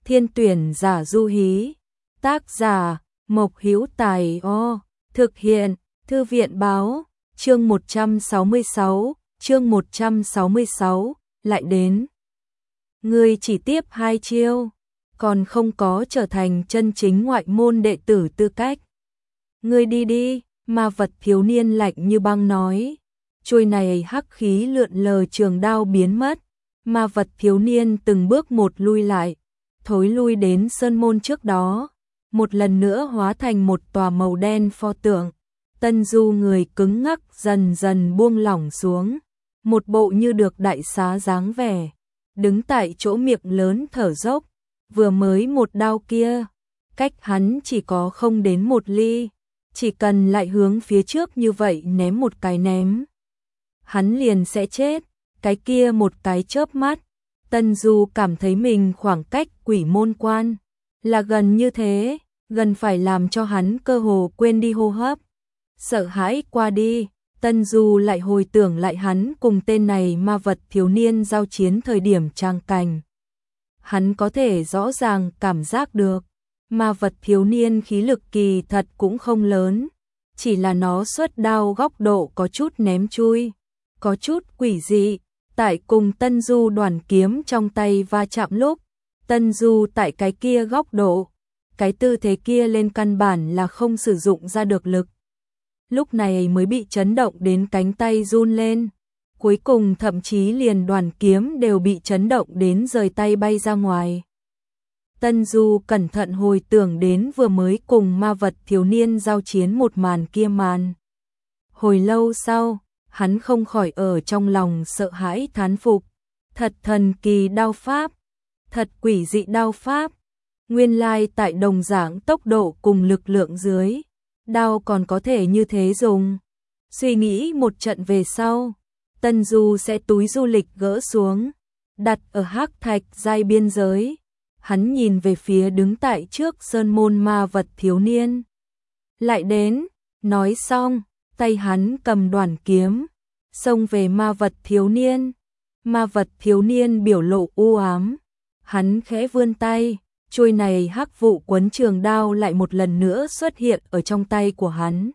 Thiên tuyển giả du hí. Tác giả Mộc Hữu Tài. Thực hiện Thư viện báo. Chương 166, lại đến. Ngươi chỉ tiếp 2 chiêu, còn không có trở thành chân chính ngoại môn đệ tử tư cách. Ngươi đi đi, ma vật thiếu niên lạnh như băng nói. Chuôi này hắc khí lượn lờ trường đao biến mất, ma vật thiếu niên từng bước một lui lại, thối lui đến sơn môn trước đó, một lần nữa hóa thành một tòa màu đen pho tượng. Tân Du người cứng ngắc dần dần buông lỏng xuống, một bộ như được đại xá dáng vẻ, đứng tại chỗ miệng lớn thở dốc. Vừa mới một đao kia, cách hắn chỉ có không đến 1 ly, chỉ cần lại hướng phía trước như vậy ném một cái ném, hắn liền sẽ chết. Cái kia một cái chớp mắt, Tân Du cảm thấy mình khoảng cách quỷ môn quan là gần như thế, gần phải làm cho hắn cơ hồ quên đi hô hấp. Sợ hãi qua đi, Tân Du lại hồi tưởng lại hắn cùng tên này ma vật thiếu niên giao chiến thời điểm trang cảnh. Hắn có thể rõ ràng cảm giác được, ma vật thiếu niên khí lực kỳ thật cũng không lớn, chỉ là nó xuất đao góc độ có chút ném chui, có chút quỷ dị. Tại cùng Tân Du đoàn kiếm trong tay va chạm lúc, Tân Du tại cái kia góc độ, cái tư thế kia lên căn bản là không sử dụng ra được lực. Lúc này mới bị chấn động đến cánh tay run lên, cuối cùng thậm chí liền đoàn kiếm đều bị chấn động đến rời tay bay ra ngoài. Tân Du cẩn thận hồi tưởng đến vừa mới cùng ma vật thiếu niên giao chiến một màn kia màn. Hồi lâu sau, hắn không khỏi ở trong lòng sợ hãi thán phục, thật thần kỳ đao pháp, thật quỷ dị đao pháp. Nguyên lai tại đồng dạng tốc độ cùng lực lượng dưới, đao còn có thể như thế dùng. Suy nghĩ một trận về sau, Tân Du sẽ túi du lịch gỡ xuống, đặt ở hắc thạch giai biên giới. Hắn nhìn về phía đứng tại trước sơn môn ma vật thiếu niên. Lại đến, nói xong, tay hắn cầm đoàn kiếm, xông về ma vật thiếu niên. Ma vật thiếu niên biểu lộ u ám, hắn khẽ vươn tay, chuôi này hắc vụ quấn trường đao lại một lần nữa xuất hiện ở trong tay của hắn.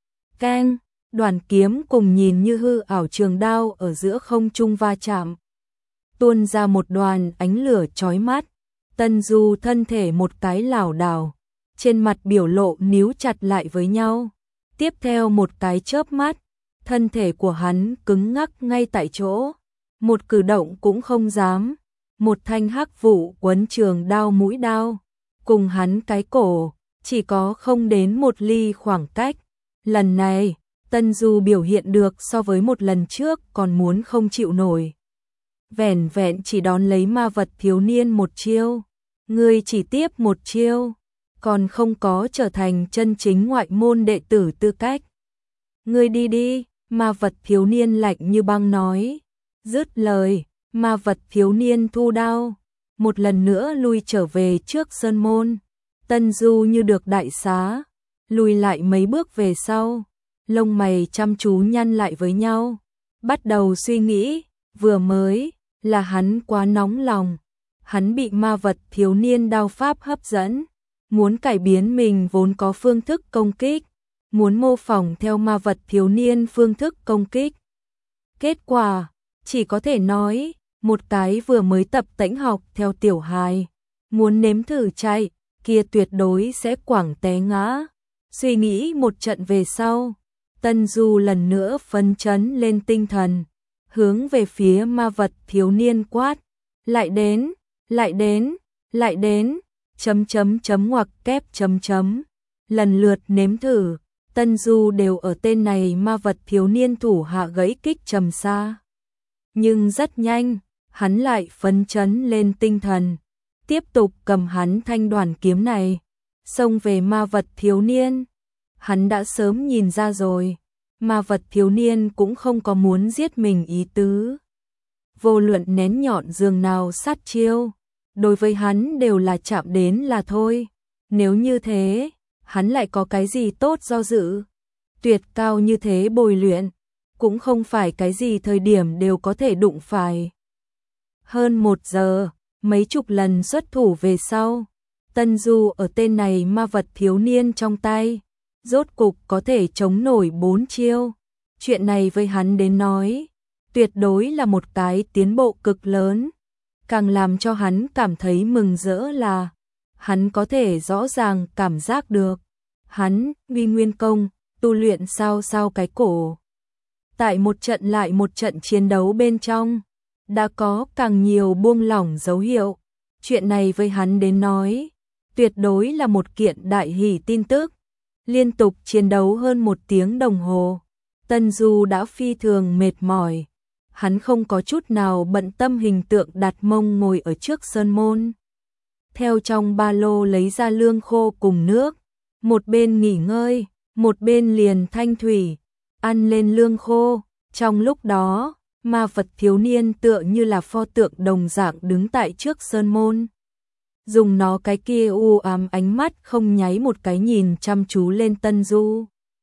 Keng, đoàn kiếm cùng nhìn như hư ảo trường đao ở giữa không trung va chạm, tuôn ra một đoàn ánh lửa chói mắt. Tân Du thân thể một cái lảo đảo, trên mặt biểu lộ níu chặt lại với nhau. Tiếp theo một cái chớp mắt, thân thể của hắn cứng ngắc ngay tại chỗ, một cử động cũng không dám. Một thanh hắc vụ quấn trường đao mũi đao, cùng hắn cái cổ, chỉ có không đến 1 ly khoảng cách. Lần này, Tân Du biểu hiện được so với một lần trước còn muốn không chịu nổi. Vẻn vẹn chỉ đón lấy ma vật thiếu niên 1 chiêu, ngươi chỉ tiếp 1 chiêu, còn không có trở thành chân chính ngoại môn đệ tử tư cách. Ngươi đi đi, ma vật thiếu niên lạnh như băng nói. Dứt lời, ma vật thiếu niên thu đao, một lần nữa lui trở về trước sơn môn. Tân Du như được đại xá, lùi lại mấy bước về sau, lông mày chăm chú nhăn lại với nhau, bắt đầu suy nghĩ. Vừa mới là hắn quá nóng lòng, hắn bị ma vật thiếu niên đao pháp hấp dẫn, muốn cải biến mình vốn có phương thức công kích, muốn mô phỏng theo ma vật thiếu niên phương thức công kích. Kết quả, chỉ có thể nói, một cái vừa mới tập tễnh học theo tiểu hài, muốn nếm thử chạy, kia tuyệt đối sẽ quẳng té ngã. Suy nghĩ một trận về sau, Tân Du lần nữa phấn chấn lên tinh thần, hướng về phía ma vật thiếu niên quát. Lại đến, lại đến, lại đến, ngoặc kép . Lần lượt nếm thử, Tân Du đều ở tên này ma vật thiếu niên thủ hạ gãy kích trầm xa. Nhưng rất nhanh, hắn lại phấn chấn lên tinh thần, tiếp tục cầm hắn thanh đoàn kiếm này, xông về ma vật thiếu niên. Hắn đã sớm nhìn ra rồi, ma vật thiếu niên cũng không có muốn giết mình ý tứ. Vô luận nén nhọn giường nào sát chiêu, đối với hắn đều là chạm đến là thôi. Nếu như thế, hắn lại có cái gì tốt do dự? Tuyệt cao như thế bồi luyện, cũng không phải cái gì thời điểm đều có thể đụng phải. Hơn 1 giờ, mấy chục lần xuất thủ về sau, Tân Du ở tên này ma vật thiếu niên trong tay, rốt cục có thể chống nổi 4 chiêu. Chuyện này với hắn đến nói, tuyệt đối là một cái tiến bộ cực lớn. Càng làm cho hắn cảm thấy mừng rỡ là, hắn có thể rõ ràng cảm giác được. Hắn, Uy Nguyên Công, tu luyện sao cái cổ. Tại một trận lại một trận chiến đấu bên trong, đã có càng nhiều buông lỏng dấu hiệu. Chuyện này với hắn đến nói, tuyệt đối là một kiện đại hỷ tin tức. Liên tục chiến đấu hơn 1 tiếng đồng hồ, Tân Du đã phi thường mệt mỏi. Hắn không có chút nào bận tâm hình tượng đặt mông ngồi ở trước sơn môn. Theo trong ba lô lấy ra lương khô cùng nước, một bên nghỉ ngơi, một bên liền thanh thủy, ăn lên lương khô. Trong lúc đó, ma vật thiếu niên tựa như là pho tượng đồng dạng đứng tại trước sơn môn. Dùng nó cái kia u ám ánh mắt không nháy một cái nhìn chăm chú lên Tân Du.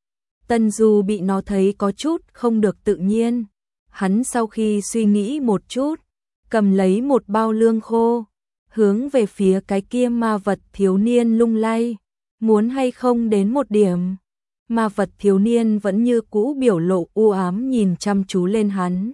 Tân Du bị nó thấy có chút không được tự nhiên. Hắn sau khi suy nghĩ một chút, cầm lấy một bao lương khô, hướng về phía cái kia ma vật thiếu niên lung lay, muốn hay không đến một điểm. Ma vật thiếu niên vẫn như cũ biểu lộ u ám nhìn chăm chú lên hắn.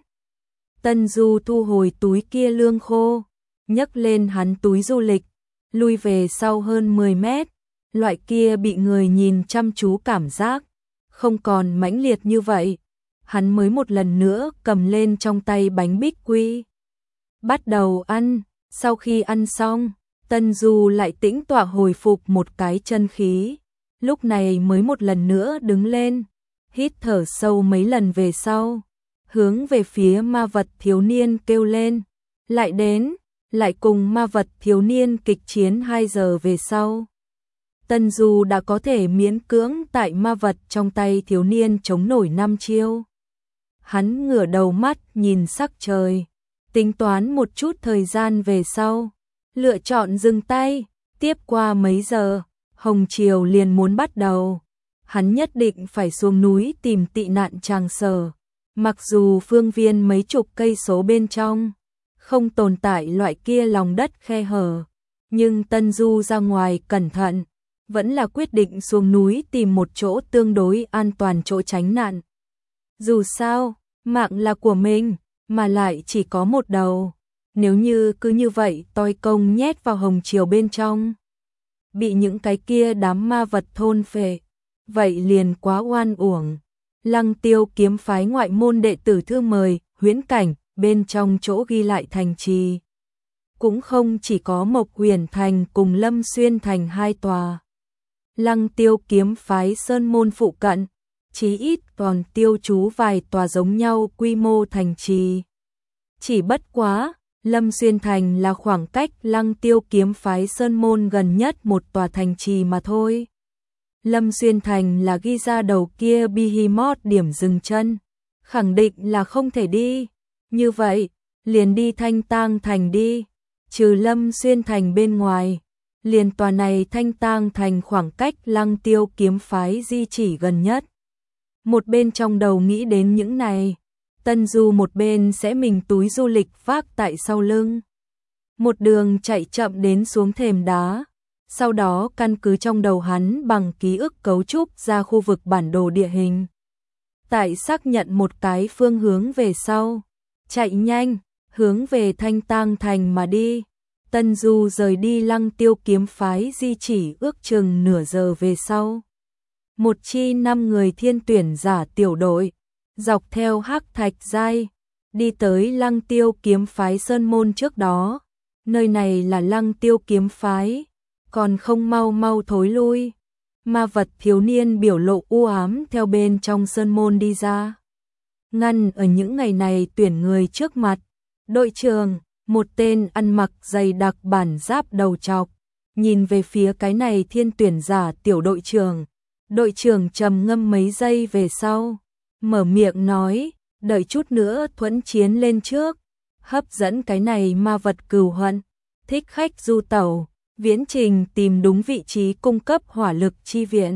Tân Du thu hồi túi kia lương khô, nhấc lên hắn túi du lịch, lui về sau hơn 10 mét, loại kia bị người nhìn chăm chú cảm giác, không còn mãnh liệt như vậy. Hắn mới một lần nữa cầm lên trong tay bánh bích quy. Bắt đầu ăn, sau khi ăn xong, Tân Du lại tĩnh tọa hồi phục một cái chân khí. Lúc này mới một lần nữa đứng lên, hít thở sâu mấy lần về sau, hướng về phía ma vật thiếu niên kêu lên, lại đến, lại cùng ma vật thiếu niên kịch chiến 2 giờ về sau. Tân Du đã có thể miễn cưỡng tại ma vật trong tay thiếu niên chống nổi 5 chiêu. Hắn ngửa đầu mắt nhìn sắc trời, tính toán một chút thời gian về sau, lựa chọn dừng tay. Tiếp qua mấy giờ, hồng triều liền muốn bắt đầu. Hắn nhất định phải xuống núi tìm tị nạn tràng sở. Mặc dù phương viên mấy chục cây số bên trong không tồn tại loại kia lòng đất khe hở, nhưng Tân Du ra ngoài cẩn thận, vẫn là quyết định xuống núi tìm một chỗ tương đối an toàn chỗ tránh nạn. Dù sao, mạng là của mình, mà lại chỉ có một đầu. Nếu như cứ như vậy toi công nhét vào hồng triều bên trong, bị những cái kia đám ma vật thôn phệ, vậy liền quá oan uổng. Lăng Tiêu kiếm phái ngoại môn đệ tử thư mời, huyễn cảnh, bên trong chỗ ghi lại thành trì. Cũng không chỉ có Mộc Huyền Thành cùng Lâm Xuyên Thành 2 tòa. Lăng Tiêu kiếm phái sơn môn phụ cận, chí ít còn tiêu trú vài tòa giống nhau quy mô thành trì. Chỉ bất quá, Lâm Xuyên Thành là khoảng cách Lăng Tiêu kiếm phái sơn môn gần nhất một tòa thành trì mà thôi. Lâm Xuyên Thành là ghi ra đầu kia Behemoth điểm dừng chân, khẳng định là không thể đi. Như vậy, liền đi Thanh Tang Thành đi. Trừ Lâm Xuyên Thành bên ngoài, liền tòa này Thanh Tang Thành khoảng cách Lăng Tiêu kiếm phái di chỉ gần nhất. Một bên trong đầu nghĩ đến những này, Tân Du một bên sẽ mình túi du lịch vác tại sau lưng. Một đường chạy chậm đến xuống thềm đá, sau đó căn cứ trong đầu hắn bằng ký ức cấu trúc ra khu vực bản đồ địa hình. Tại xác nhận một cái phương hướng về sau, chạy nhanh, hướng về Thanh Tang Thành mà đi. Tân Du rời đi Lăng Tiêu kiếm phái di chỉ ước chừng nửa giờ về sau. Một chi 5 người thiên tuyển giả tiểu đội, dọc theo hắc thạch giai, đi tới Lăng Tiêu kiếm phái sơn môn trước đó. Nơi này là Lăng Tiêu kiếm phái, còn không mau mau thối lui. Ma vật thiếu niên biểu lộ u ám theo bên trong sơn môn đi ra. Ngăn ở những ngày này tuyển người trước mặt, đội trưởng, một tên ăn mặc dày đặc bản giáp đầu trọc, nhìn về phía cái này thiên tuyển giả tiểu đội trưởng. Đội trưởng trầm ngâm mấy giây về sau, mở miệng nói, đợi chút nữa thuẫn chiến lên trước, hấp dẫn cái này ma vật cừu hận, thích khách du tẩu, viễn trình tìm đúng vị trí cung cấp hỏa lực chi viện.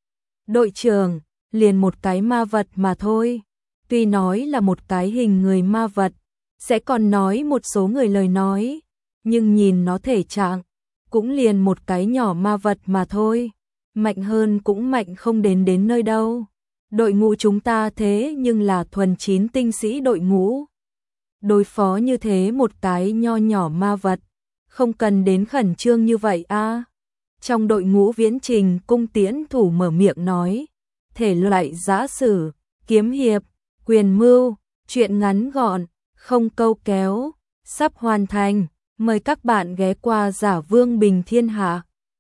Đội trưởng, liền một cái ma vật mà thôi, tuy nói là một cái hình người ma vật, sẽ còn nói một số người lời nói, nhưng nhìn nó thể trạng, cũng liền một cái nhỏ ma vật mà thôi, mạnh hơn cũng mạnh không đến nơi đâu. Đội ngũ chúng ta thế nhưng là thuần 9 tinh sĩ đội ngũ. Đối phó như thế một cái nho nhỏ ma vật, không cần đến khẩn trương như vậy a. Trong đội ngũ Viễn Trình, Cung Tiễn thủ mở miệng nói, thể loại giã sử, kiếm hiệp, quyền mưu, chuyện ngắn gọn, không câu kéo, sắp hoàn thành, mời các bạn ghé qua Giả Vương Bình Thiên Hạ.